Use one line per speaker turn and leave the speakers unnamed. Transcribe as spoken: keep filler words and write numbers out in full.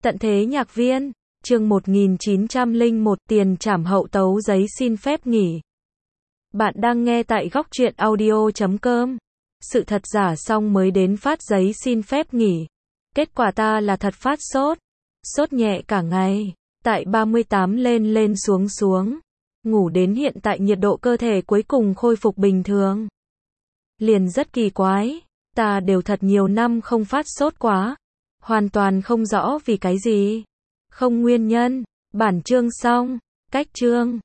Tận thế nhạc viên, chương một nghìn chín trăm lẻ một tiền trảm hậu tấu giấy xin phép nghỉ. Bạn đang nghe tại góc truyện audio chấm com. Sự thật giả xong mới đến phát giấy xin phép nghỉ. Kết quả ta là thật phát sốt. Sốt nhẹ cả ngày. Tại ba mươi tám lên lên xuống xuống. Ngủ đến hiện tại nhiệt độ cơ thể cuối cùng khôi phục bình thường. Liền rất kỳ quái. Ta đều thật nhiều năm không phát sốt quá. Hoàn toàn không rõ vì cái gì. Không nguyên nhân. Bản chương xong. Cách chương.